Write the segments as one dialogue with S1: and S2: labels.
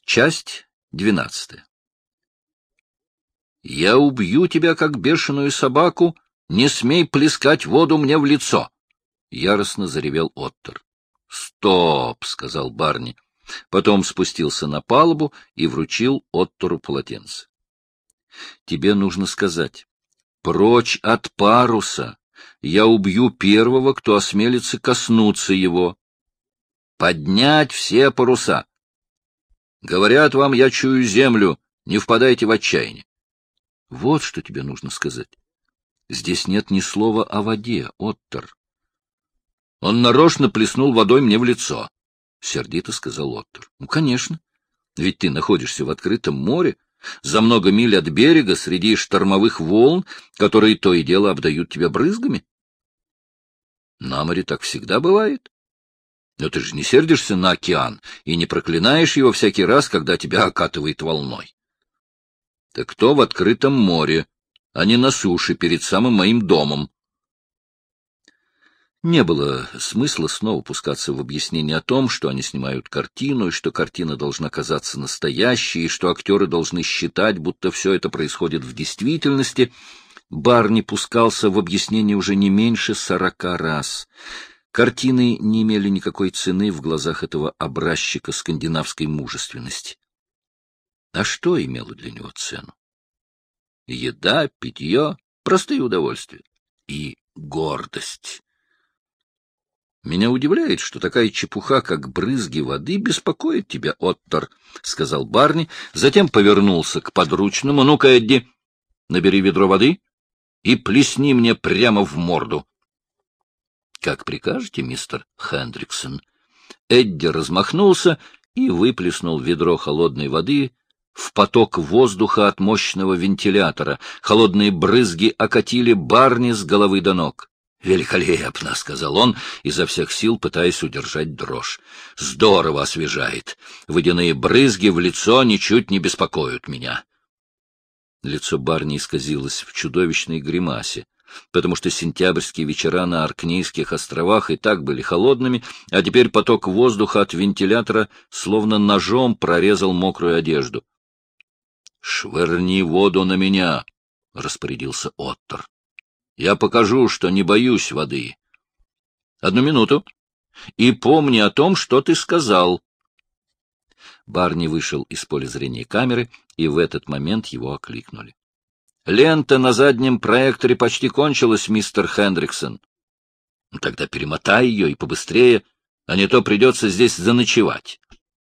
S1: Часть 12. «Я убью тебя, как бешеную собаку, не смей плескать воду мне в лицо!» — яростно заревел Оттер. «Стоп!» — сказал Барни. Потом спустился на палубу и вручил Оттеру полотенце. «Тебе нужно сказать: прочь от паруса! Я убью первого, кто осмелится коснуться его. Поднять все паруса! Говорят вам, я чую землю, не впадайте в отчаяние. Вот что тебе нужно сказать. Здесь нет ни слова о воде, Оттер. Он нарочно плеснул водой мне в лицо, — сердито сказал Оттер. Ну, конечно. Ведь ты находишься в открытом море, за много миль от берега, среди штормовых волн, которые то и дело обдают тебя брызгами. На море так всегда бывает. Но ты же не сердишься на океан и не проклинаешь его всякий раз, когда тебя окатывает волной. Так кто в открытом море, а не на суше перед самым моим домом? Не было смысла снова пускаться в объяснение о том, что они снимают картину, и что картина должна казаться настоящей, и что актеры должны считать, будто все это происходит в действительности. Барни пускался в объяснение уже не меньше 40 раз. Картины не имели никакой цены в глазах этого образчика скандинавской мужественности. А что имело для него цену? Еда, питье, простые удовольствия и гордость. «Меня удивляет, что такая чепуха, как брызги воды, беспокоит тебя, Оттер», — сказал Барни, затем повернулся к подручному. «Ну-ка, Эдди, набери ведро воды и плесни мне прямо в морду». «Как прикажете, мистер Хендриксон». Эдди размахнулся и выплеснул ведро холодной воды в поток воздуха от мощного вентилятора. Холодные брызги окатили Барни с головы до ног. «Великолепно!» — сказал он, изо всех сил пытаясь удержать дрожь. «Здорово освежает. Водяные брызги в лицо ничуть не беспокоят меня». Лицо Барни исказилось в чудовищной гримасе, потому что сентябрьские вечера на Оркнейских островах и так были холодными, а теперь поток воздуха от вентилятора словно ножом прорезал мокрую одежду. «Швырни воду на меня!» — распорядился Оттер. «Я покажу, что не боюсь воды. Одну минуту. И помни о том, что ты сказал». Барни вышел из поля зрения камеры, и в этот момент его окликнули. «Лента на заднем проекторе почти кончилась, мистер Хендриксон. Тогда перемотай ее и побыстрее, а не то придется здесь заночевать».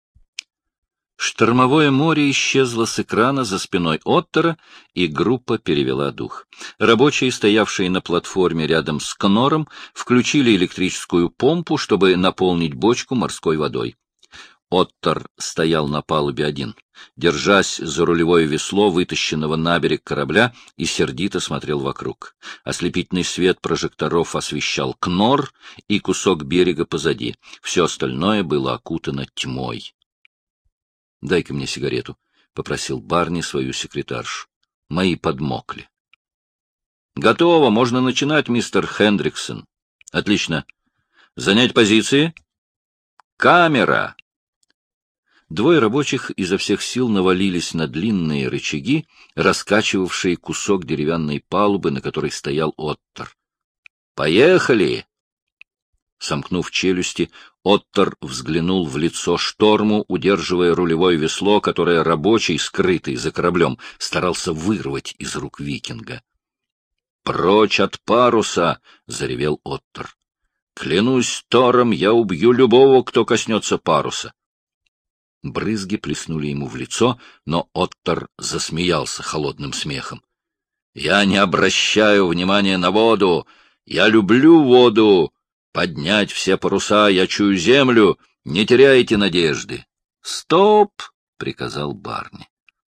S1: Штормовое море исчезло с экрана за спиной Оттера, и группа перевела дух. Рабочие, стоявшие на платформе рядом с Кнором, включили электрическую помпу, чтобы наполнить бочку морской водой. Оттер стоял на палубе один, держась за рулевое весло вытащенного на берег корабля, и сердито смотрел вокруг. Ослепительный свет прожекторов освещал Кнор и кусок берега позади. Все остальное было окутано тьмой. — Дай-ка мне сигарету, — попросил Барни свою секретаршу. Мои подмокли. — Готово, можно начинать, мистер Хендриксон. — Отлично. Занять позиции. Камера! Двое рабочих изо всех сил навалились на длинные рычаги, раскачивавшие кусок деревянной палубы, на которой стоял Оттер. «Поехали!» Сомкнув челюсти, Оттер взглянул в лицо шторму, удерживая рулевое весло, которое рабочий, скрытый за кораблем, старался вырвать из рук викинга. «Прочь от паруса!» — заревел Оттер. «Клянусь Тором, я убью любого, кто коснется паруса!» Брызги плеснули ему в лицо, но Оттер засмеялся холодным смехом. «Я не обращаю внимания на воду! Я люблю воду! Поднять все паруса, я чую землю! Не теряйте надежды!» «Стоп!» — приказал Барни.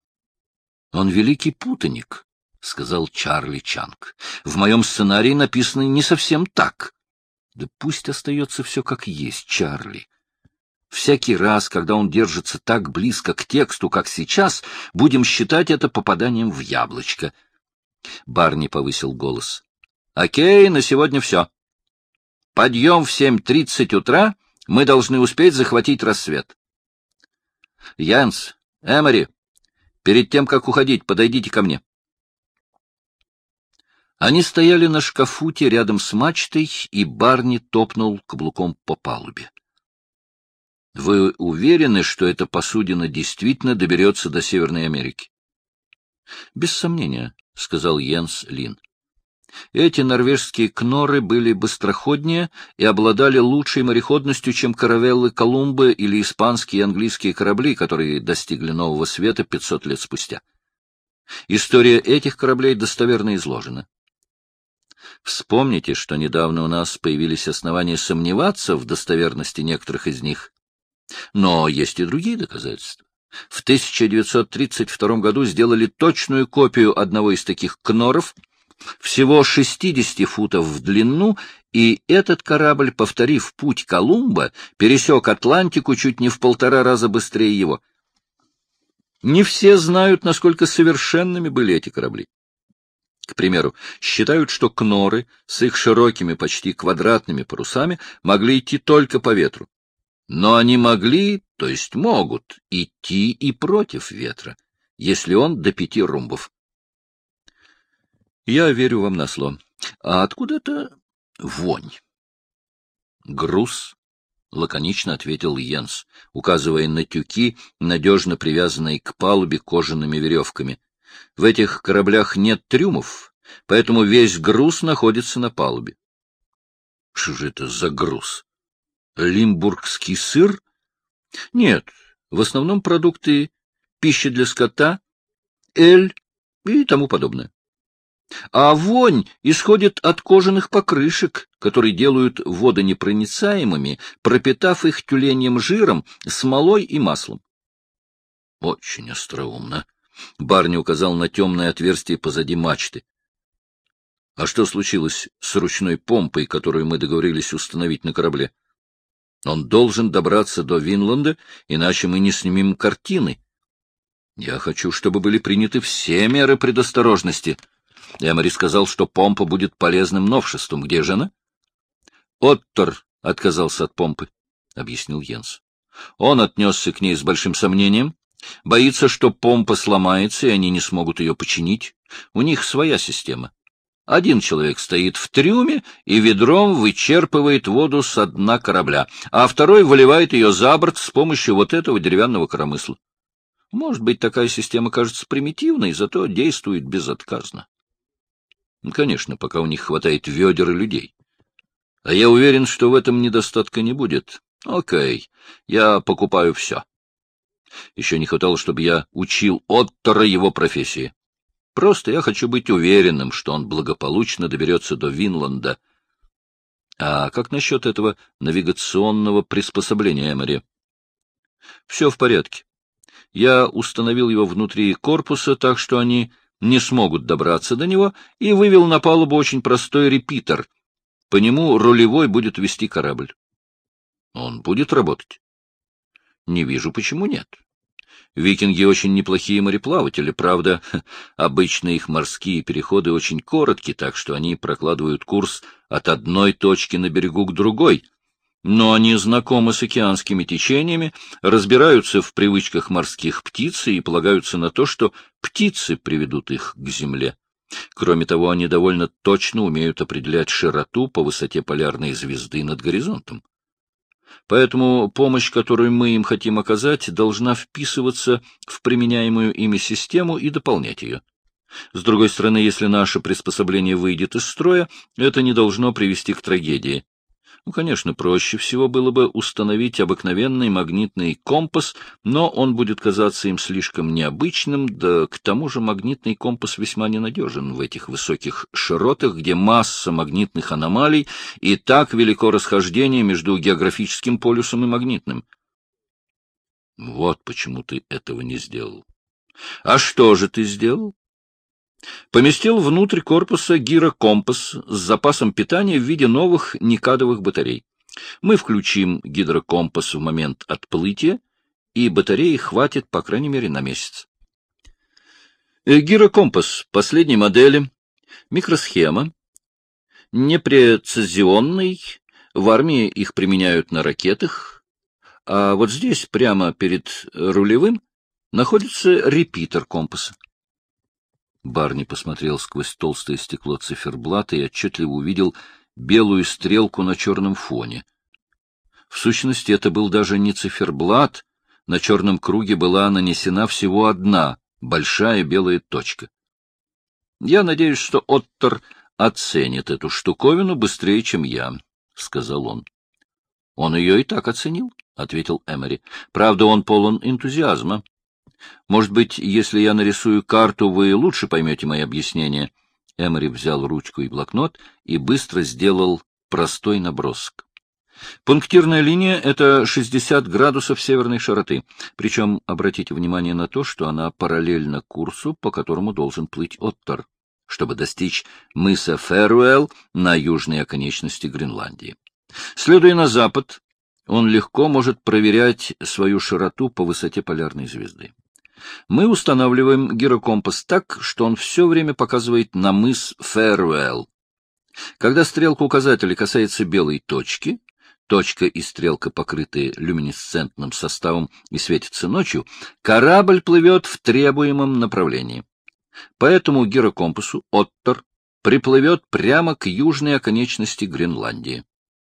S1: «Он великий путаник», — сказал Чарли Чанг. «В моем сценарии написано не совсем так». «Да пусть остается все как есть, Чарли. Всякий раз, когда он держится так близко к тексту, как сейчас, будем считать это попаданием в яблочко». Барни повысил голос. «Окей, на сегодня все. Подъем в 7:30 утра, мы должны успеть захватить рассвет. Янс, Эмори, перед тем, как уходить, подойдите ко мне. Они стояли на шкафуте рядом с мачтой, и Барни топнул каблуком по палубе. — Вы уверены, что эта посудина действительно доберется до Северной Америки? — Без сомнения, — сказал Йенс Лин. Эти норвежские кноры были быстроходнее и обладали лучшей мореходностью, чем каравеллы Колумба или испанские и английские корабли, которые достигли Нового Света 500 лет спустя. История этих кораблей достоверно изложена. Вспомните, что недавно у нас появились основания сомневаться в достоверности некоторых из них. Но есть и другие доказательства. В 1932 году сделали точную копию одного из таких кноров, всего 60 футов в длину, и этот корабль, повторив путь Колумба, пересек Атлантику чуть не в 1,5 раза быстрее его. Не все знают, насколько совершенными были эти корабли. К примеру, считают, что кноры с их широкими, почти квадратными парусами могли идти только по ветру. Но они могли, то есть могут, идти и против ветра, если он до 5 румбов. Я верю вам на слово. А откуда это вонь? Груз, — лаконично ответил Йенс, указывая на тюки, надежно привязанные к палубе кожаными веревками. В этих кораблях нет трюмов, поэтому весь груз находится на палубе. Что же это за груз? Лимбургский сыр? Нет, в основном продукты, пища для скота, эль и тому подобное. А вонь исходит от кожаных покрышек, которые делают водонепроницаемыми, пропитав их тюленьим жиром, смолой и маслом. Очень остроумно. Барни указал на темное отверстие позади мачты. — А что случилось с ручной помпой, которую мы договорились установить на корабле? Он должен добраться до Винланда, иначе мы не снимем картины. Я хочу, чтобы были приняты все меры предосторожности. Эмори сказал, что помпа будет полезным новшеством. Где же она? Оттер отказался от помпы, — объяснил Йенс. Он отнесся к ней с большим сомнением. Боится, что помпа сломается, и они не смогут ее починить. У них своя система. Один человек стоит в трюме и ведром вычерпывает воду со дна корабля, а второй выливает ее за борт с помощью вот этого деревянного коромысла. Может быть, такая система кажется примитивной, зато действует безотказно. Конечно, пока у них хватает ведер и людей. А я уверен, что в этом недостатка не будет. Окей, я покупаю все. Еще не хватало, чтобы я учил Оттера его профессии. Просто я хочу быть уверенным, что он благополучно доберется до Винланда. А как насчет этого навигационного приспособления, Эмори? Все в порядке. Я установил его внутри корпуса, так что они не смогут добраться до него, и вывел на палубу очень простой репитер. По нему рулевой будет вести корабль. Он будет работать? Не вижу, почему нет. Викинги очень неплохие мореплаватели, правда, обычно их морские переходы очень коротки, так что они прокладывают курс от одной точки на берегу к другой. Но они знакомы с океанскими течениями, разбираются в привычках морских птиц и полагаются на то, что птицы приведут их к земле. Кроме того, они довольно точно умеют определять широту по высоте полярной звезды над горизонтом. Поэтому помощь, которую мы им хотим оказать, должна вписываться в применяемую ими систему и дополнять ее. С другой стороны, если наше приспособление выйдет из строя, это не должно привести к трагедии. Конечно, проще всего было бы установить обыкновенный магнитный компас, но он будет казаться им слишком необычным, да к тому же магнитный компас весьма ненадежен в этих высоких широтах, где масса магнитных аномалий, и так велико расхождение между географическим полюсом и магнитным. Вот почему ты этого не сделал. А что же ты сделал? Поместил внутрь корпуса гирокомпас с запасом питания в виде новых никадовых батарей. Мы включим гидрокомпас в момент отплытия, и батареи хватит, по крайней мере, на месяц. Гирокомпас последней модели, микросхема, непрецизионный, в армии их применяют на ракетах, а вот здесь, прямо перед рулевым, находится репитер компаса. Барни посмотрел сквозь толстое стекло циферблата и отчетливо увидел белую стрелку на черном фоне. В сущности, это был даже не циферблат, на черном круге была нанесена всего одна большая белая точка. Я надеюсь, что Оттер оценит эту штуковину быстрее, чем я, — сказал он. — Он ее и так оценил, — ответил Эмери. — Правда, он полон энтузиазма. Может быть, если я нарисую карту, вы лучше поймете мои объяснения. Эмери взял ручку и блокнот и быстро сделал простой набросок. Пунктирная линия — это 60 градусов северной широты. Причем обратите внимание на то, что она параллельна курсу, по которому должен плыть Оттер, чтобы достичь мыса Фэруэлл на южной оконечности Гренландии. Следуя на запад, он легко может проверять свою широту по высоте полярной звезды. Мы устанавливаем гирокомпас так, что он все время показывает на мыс Фэруэлл. Когда стрелка указателя касается белой точки, точка и стрелка покрыты люминесцентным составом и светится ночью, корабль плывет в требуемом направлении. По этому гирокомпасу Оттер приплывет прямо к южной оконечности Гренландии.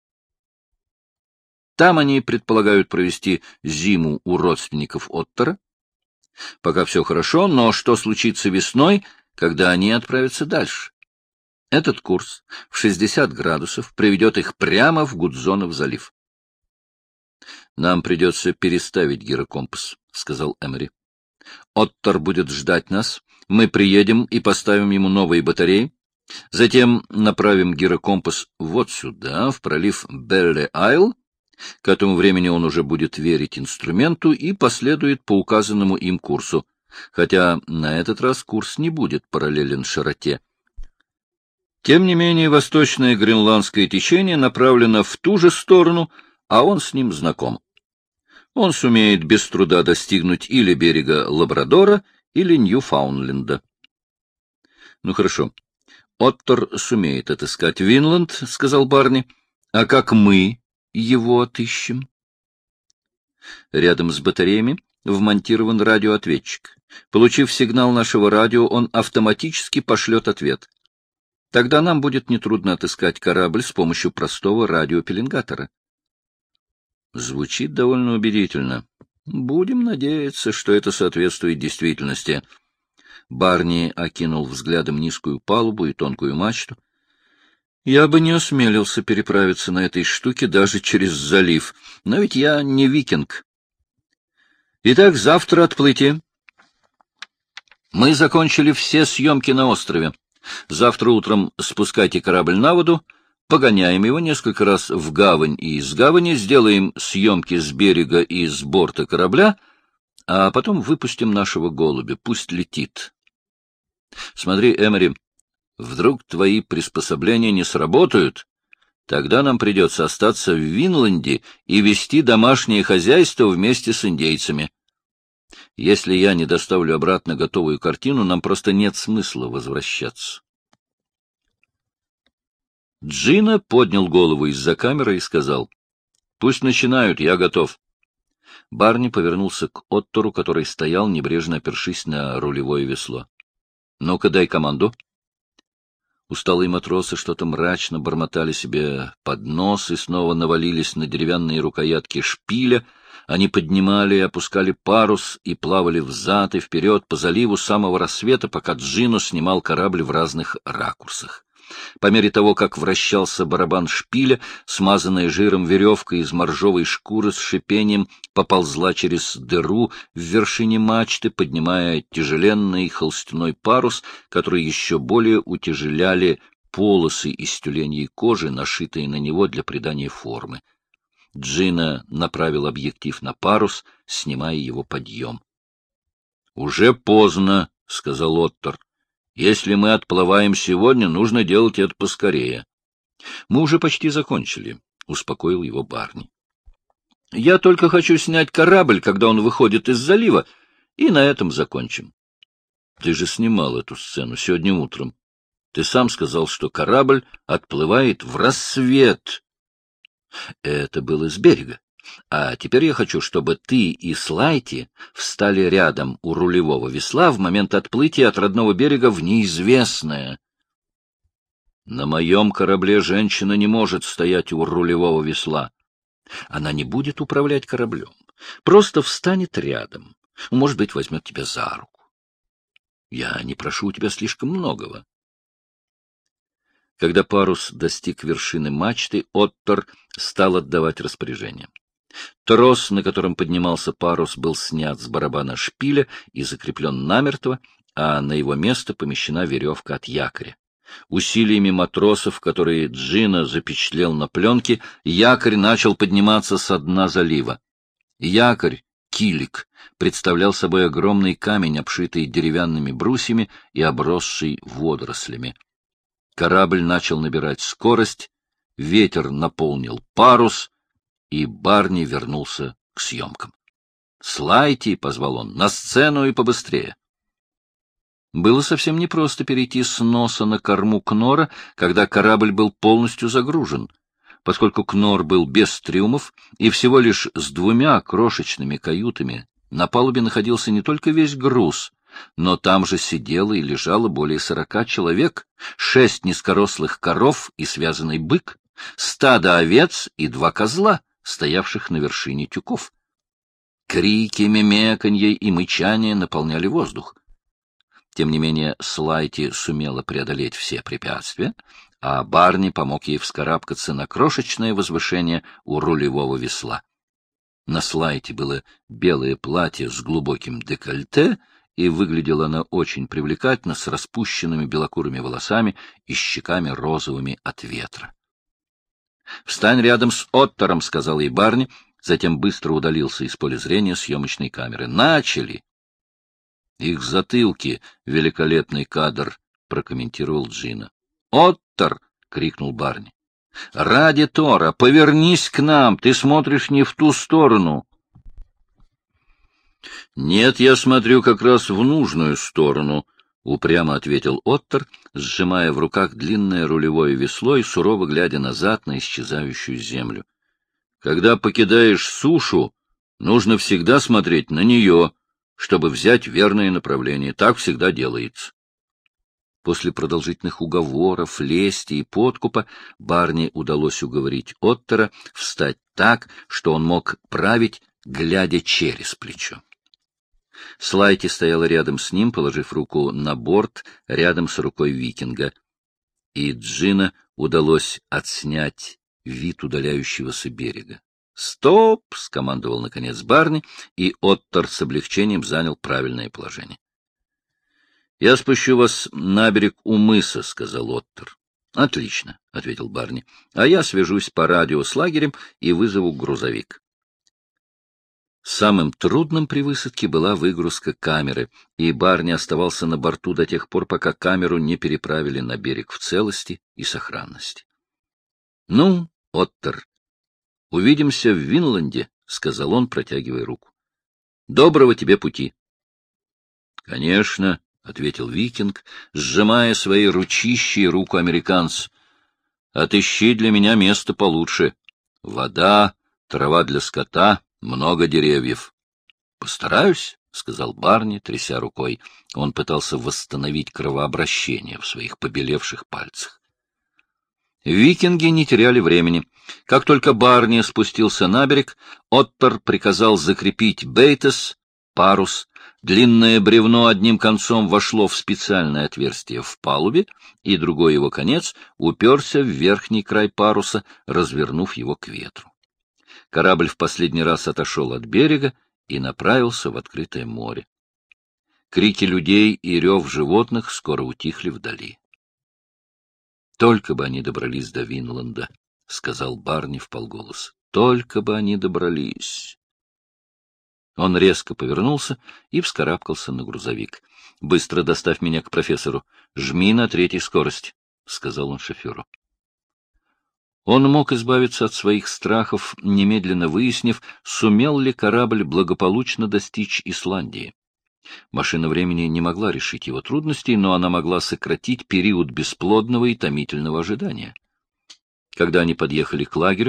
S1: Там они предполагают провести зиму у родственников Оттера. Пока все хорошо, но что случится весной, когда они отправятся дальше? Этот курс в 60 градусов приведет их прямо в Гудзонов залив. — Нам придется переставить гирокомпас, — сказал Эмери. — Оттер будет ждать нас, мы приедем и поставим ему новые батареи, затем направим гирокомпас вот сюда, в пролив Белле-Айл. К этому времени он уже будет верить инструменту и последует по указанному им курсу, хотя на этот раз курс не будет параллелен широте. Тем не менее, восточное гренландское течение направлено в ту же сторону, а он с ним знаком. Он сумеет без труда достигнуть или берега Лабрадора, или Ньюфаундленда. Ну хорошо, Оттер сумеет отыскать Винланд, — сказал Барни. — А как мы его отыщем? Рядом с батареями вмонтирован радиоответчик. Получив сигнал нашего радио, он автоматически пошлет ответ. Тогда нам будет нетрудно отыскать корабль с помощью простого радиопеленгатора. Звучит довольно убедительно. Будем надеяться, что это соответствует действительности. Барни окинул взглядом низкую палубу и тонкую мачту. Я бы не осмелился переправиться на этой штуке даже через залив, но ведь я не викинг. Итак, завтра отплытие. Мы закончили все съемки на острове. Завтра утром спускайте корабль на воду, погоняем его несколько раз в гавань и из гавани, сделаем съемки с берега и с борта корабля, а потом выпустим нашего голубя, пусть летит. Смотри, Эмери, вдруг твои приспособления не сработают, тогда нам придется остаться в Винланде и вести домашнее хозяйство вместе с индейцами. Если я не доставлю обратно готовую картину, нам просто нет смысла возвращаться. Джина поднял голову из-за камеры и сказал: — Пусть начинают, я готов. Барни повернулся к Оттору, который стоял, небрежно опершись на рулевое весло. — Ну-ка, дай команду. Усталые матросы что-то мрачно бормотали себе под нос и снова навалились на деревянные рукоятки шпиля. Они поднимали и опускали парус и плавали взад и вперед по заливу с самого рассвета, пока Джино снимал корабль в разных ракурсах. По мере того, как вращался барабан шпиля, смазанная жиром веревка из моржовой шкуры с шипением поползла через дыру в вершине мачты, поднимая тяжеленный холстяной парус, который еще более утяжеляли полосы из тюленьей кожи, нашитые на него для придания формы. Джина направил объектив на парус, снимая его подъем. — Уже поздно, — сказал Оттер. — Если мы отплываем сегодня, нужно делать это поскорее. — Мы уже почти закончили, — успокоил его Барни. — Я только хочу снять корабль, когда он выходит из залива, и на этом закончим. — Ты же снимал эту сцену сегодня утром. Ты сам сказал, что корабль отплывает в рассвет. Это было с берега. А теперь я хочу, чтобы ты и Слайти встали рядом у рулевого весла в момент отплытия от родного берега в неизвестное. На моем корабле женщина не может стоять у рулевого весла. Она не будет управлять кораблем, просто встанет рядом. Может быть, возьмет тебя за руку. Я не прошу у тебя слишком многого. Когда парус достиг вершины мачты, Оттер стал отдавать распоряжение. Трос, на котором поднимался парус, был снят с барабана шпиля и закреплен намертво, а на его место помещена веревка от якоря. Усилиями матросов, которые Джина запечатлел на пленке, якорь начал подниматься со дна залива. Якорь, килик, представлял собой огромный камень, обшитый деревянными брусьями и обросший водорослями. Корабль начал набирать скорость, ветер наполнил парус, и Барни вернулся к съемкам. «Слайти!» — позвал он, — «на сцену и побыстрее!» Было совсем непросто перейти с носа на корму Кнора, когда корабль был полностью загружен, поскольку Кнор был без трюмов и всего лишь с 2 крошечными каютами. На палубе находился не только весь груз, но там же сидело и лежало более 40 человек, 6 низкорослых коров и связанный бык, стадо овец и 2 козла, стоявших на вершине тюков. Крики, мемеканье и мычание наполняли воздух. Тем не менее, Слайти сумела преодолеть все препятствия, а Барни помог ей вскарабкаться на крошечное возвышение у рулевого весла. На Слайти было белое платье с глубоким декольте, и выглядела она очень привлекательно, с распущенными белокурыми волосами и щеками розовыми от ветра. — Встань рядом с Оттером, — сказал ей Барни, затем быстро удалился из поля зрения съемочной камеры. — Начали! — Их затылки — великолепный кадр, — прокомментировал Джина. — Оттер! — крикнул Барни. — Ради Тора, повернись к нам, ты смотришь не в ту сторону. — Нет, я смотрю как раз в нужную сторону, — упрямо ответил Оттер, сжимая в руках длинное рулевое весло и сурово глядя назад на исчезающую землю. — Когда покидаешь сушу, нужно всегда смотреть на нее, чтобы взять верное направление. Так всегда делается. После продолжительных уговоров, лести и подкупа Барни удалось уговорить Оттера встать так, что он мог править, глядя через плечо. Слайти стояла рядом с ним, положив руку на борт, рядом с рукой викинга. И Джина удалось отснять вид удаляющегося берега. «Стоп!» — скомандовал наконец Барни, и Оттер с облегчением занял правильное положение. «Я спущу вас на берег у мыса», — сказал Оттер. «Отлично», — ответил Барни, — «а я свяжусь по радио с лагерем и вызову грузовик». Самым трудным при высадке была выгрузка камеры, и Барни оставался на борту до тех пор, пока камеру не переправили на берег в целости и сохранности. — Ну, Оттер, увидимся в Винланде, — сказал он, протягивая руку. — Доброго тебе пути. — Конечно, — ответил викинг, сжимая свои ручищи и руку американца. — Отыщи для меня место получше. Вода, трава для скота, много деревьев. — Постараюсь, — сказал Барни, тряся рукой. Он пытался восстановить кровообращение в своих побелевших пальцах. Викинги не теряли времени. Как только Барни спустился на берег, Оттер приказал закрепить бейтес, парус. Длинное бревно одним концом вошло в специальное отверстие в палубе, и другой его конец уперся в верхний край паруса, развернув его к ветру. Корабль в последний раз отошел от берега и направился в открытое море. Крики людей и рев животных скоро утихли вдали. — Только бы они добрались до Винланда, — сказал Барни вполголоса. — Только бы они добрались. Он резко повернулся и вскарабкался на грузовик. — Быстро доставь меня к профессору. Жми на 3-й скорости, — сказал он шоферу. Он мог избавиться от своих страхов, немедленно выяснив, сумел ли корабль благополучно достичь Исландии. Машина времени не могла решить его трудностей, но она могла сократить период бесплодного и томительного ожидания. Когда они подъехали к лагерю,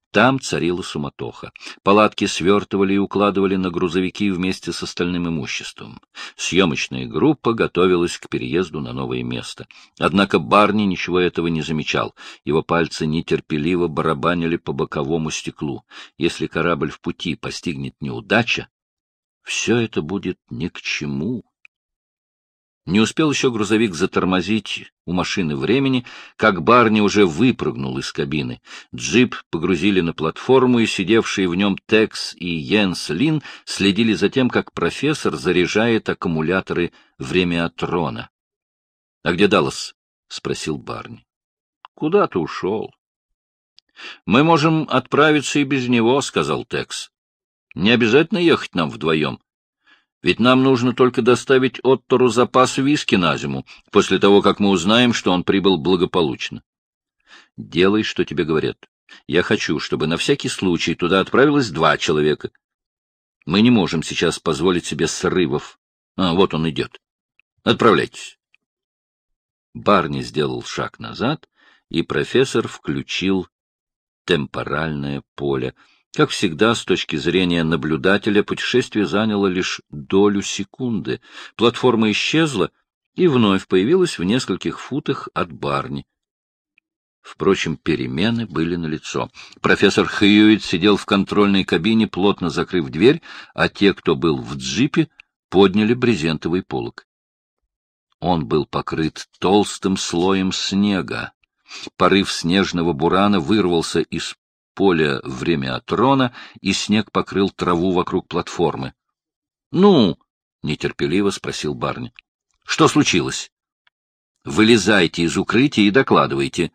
S1: Там царила суматоха. Палатки свертывали и укладывали на грузовики вместе с остальным имуществом. Съемочная группа готовилась к переезду на новое место. Однако Барни ничего этого не замечал. Его пальцы нетерпеливо барабанили по боковому стеклу. Если корабль в пути постигнет неудача, все это будет ни к чему. Не успел еще грузовик затормозить у машины времени, как Барни уже выпрыгнул из кабины. Джип погрузили на платформу, и сидевшие в нем Текс и Йенс Лин следили за тем, как профессор заряжает аккумуляторы времяотрона. — А где Даллас? — спросил Барни. — Куда-то ушел. — Мы можем отправиться и без него, — сказал Текс. — Не обязательно ехать нам вдвоем. Ведь нам нужно только доставить Оттору запас виски на зиму, после того, как мы узнаем, что он прибыл благополучно. Делай, что тебе говорят. Я хочу, чтобы на всякий случай туда отправилось 2 человека. Мы не можем сейчас позволить себе срывов. Вот он идет. Отправляйтесь. Барни сделал шаг назад, и профессор включил темпоральное поле. Как всегда, с точки зрения наблюдателя, путешествие заняло лишь долю секунды. Платформа исчезла и вновь появилась в нескольких футах от Барни. Впрочем, перемены были налицо. Профессор Хьюитт сидел в контрольной кабине, плотно закрыв дверь, а те, кто был в джипе, подняли брезентовый полог. Он был покрыт толстым слоем снега. Порыв снежного бурана вырвался из поля времяотрона, и снег покрыл траву вокруг платформы. — Ну? — нетерпеливо спросил Барни. — Что случилось? — Вылезайте из укрытия и докладывайте.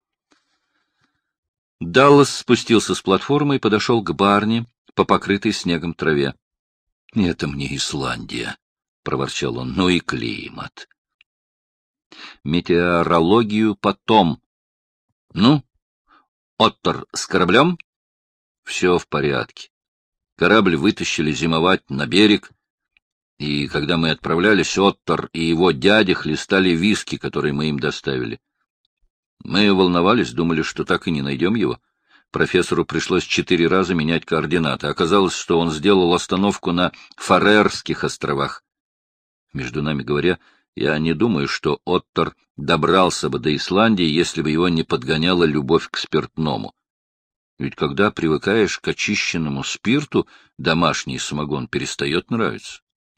S1: Даллас спустился с платформы и подошел к Барни по покрытой снегом траве. — Это мне Исландия, — проворчал он, — ну и климат. — Метеорологию потом. — Ну? Оттор с кораблем? Все в порядке. Корабль вытащили зимовать на берег, и когда мы отправлялись, Оттор и его дядя хлестали виски, которые мы им доставили. Мы волновались, думали, что так и не найдем его. Профессору пришлось 4 раза менять координаты. Оказалось, что он сделал остановку на Фарерских островах. Между нами говоря, я не думаю, что Оттор добрался бы до Исландии, если бы его не подгоняла любовь к спиртному. Ведь когда привыкаешь к очищенному спирту, домашний самогон перестает нравиться.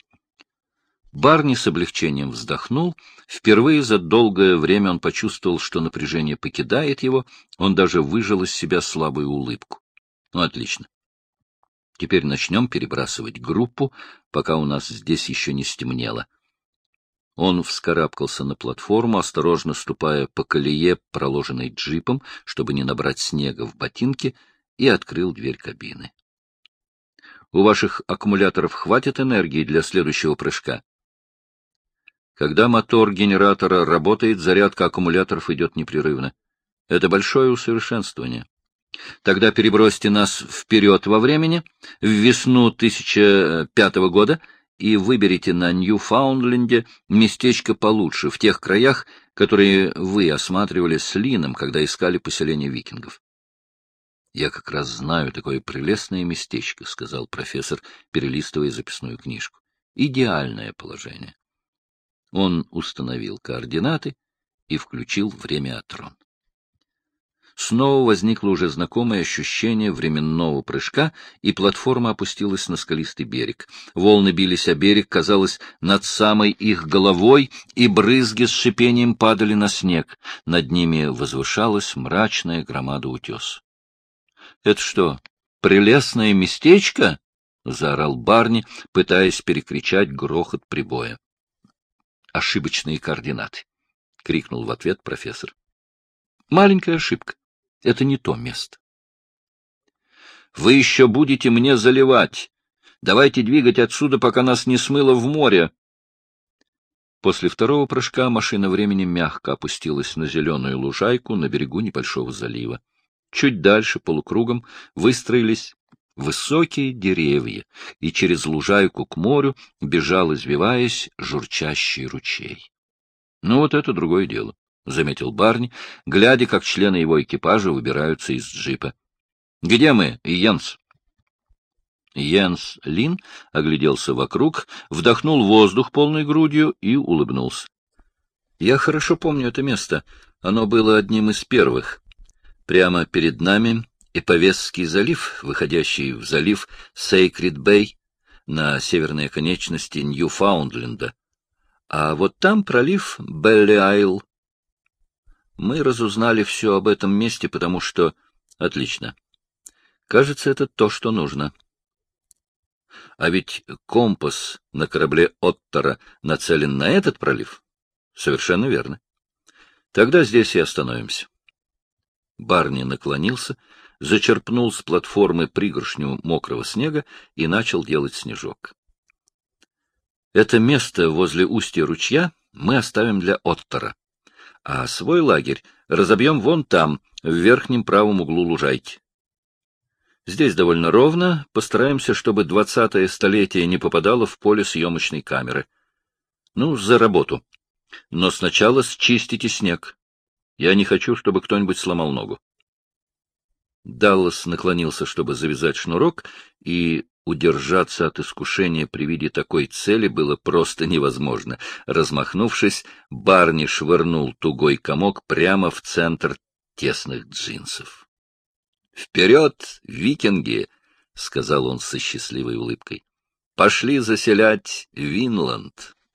S1: Барни с облегчением вздохнул. Впервые за долгое время он почувствовал, что напряжение покидает его. Он даже выжал из себя слабую улыбку. Ну, отлично. Теперь начнем перебрасывать группу, пока у нас здесь еще не стемнело. Он вскарабкался на платформу, осторожно ступая по колее, проложенной джипом, чтобы не набрать снега в ботинки, и открыл дверь кабины. — У ваших аккумуляторов хватит энергии для следующего прыжка? Когда мотор генератора работает, зарядка аккумуляторов идет непрерывно. Это большое усовершенствование. Тогда перебросьте нас вперед во времени, в весну 1005 года, и выберите на Ньюфаундленде местечко получше, в тех краях, которые вы осматривали с Лином, когда искали поселение викингов. — Я как раз знаю такое прелестное местечко, — сказал профессор, перелистывая записную книжку. — Идеальное положение. Он установил координаты и включил времяотрон. Снова возникло уже знакомое ощущение временного прыжка, и платформа опустилась на скалистый берег. Волны бились о берег, казалось, над самой их головой, и брызги с шипением падали на снег. Над ними возвышалась мрачная громада утес. — Это что, прелестное местечко? — заорал Барни, пытаясь перекричать грохот прибоя. — Ошибочные координаты! — крикнул в ответ профессор. — Маленькая ошибка. Это не то место. — Вы еще будете мне заливать. Давайте двигать отсюда, пока нас не смыло в море. После второго прыжка машина времени мягко опустилась на зеленую лужайку на берегу небольшого залива. Чуть дальше, полукругом, выстроились высокие деревья, и через лужайку к морю бежал, извиваясь, журчащий ручей. Ну, вот это другое дело. — заметил Барни, глядя, как члены его экипажа выбираются из джипа. Где мы, Йенс? Йенс Лин огляделся вокруг, вдохнул воздух полной грудью и улыбнулся. Я хорошо помню это место. Оно было одним из первых. Прямо перед нами Эповесский залив, выходящий в залив Сейкрид-Бэй на северной оконечности Ньюфаундленда. А вот там пролив Белли-Айл. Мы разузнали все об этом месте, потому что... Отлично. Кажется, это то, что нужно. А ведь компас на корабле Оттера нацелен на этот пролив? Совершенно верно. Тогда здесь и остановимся. Барни наклонился, зачерпнул с платформы пригоршню мокрого снега и начал делать снежок. Это место возле устья ручья мы оставим для Оттера, а свой лагерь разобьем вон там, в верхнем правом углу лужайки. Здесь довольно ровно, постараемся, чтобы 20-е столетие не попадало в поле съемочной камеры. Ну, за работу. Но сначала счистите снег. Я не хочу, чтобы кто-нибудь сломал ногу. Даллас наклонился, чтобы завязать шнурок, и удержаться от искушения при виде такой цели было просто невозможно. Размахнувшись, Барни швырнул тугой комок прямо в центр тесных джинсов. — Вперед, викинги! — сказал он со счастливой улыбкой. — Пошли заселять Винланд.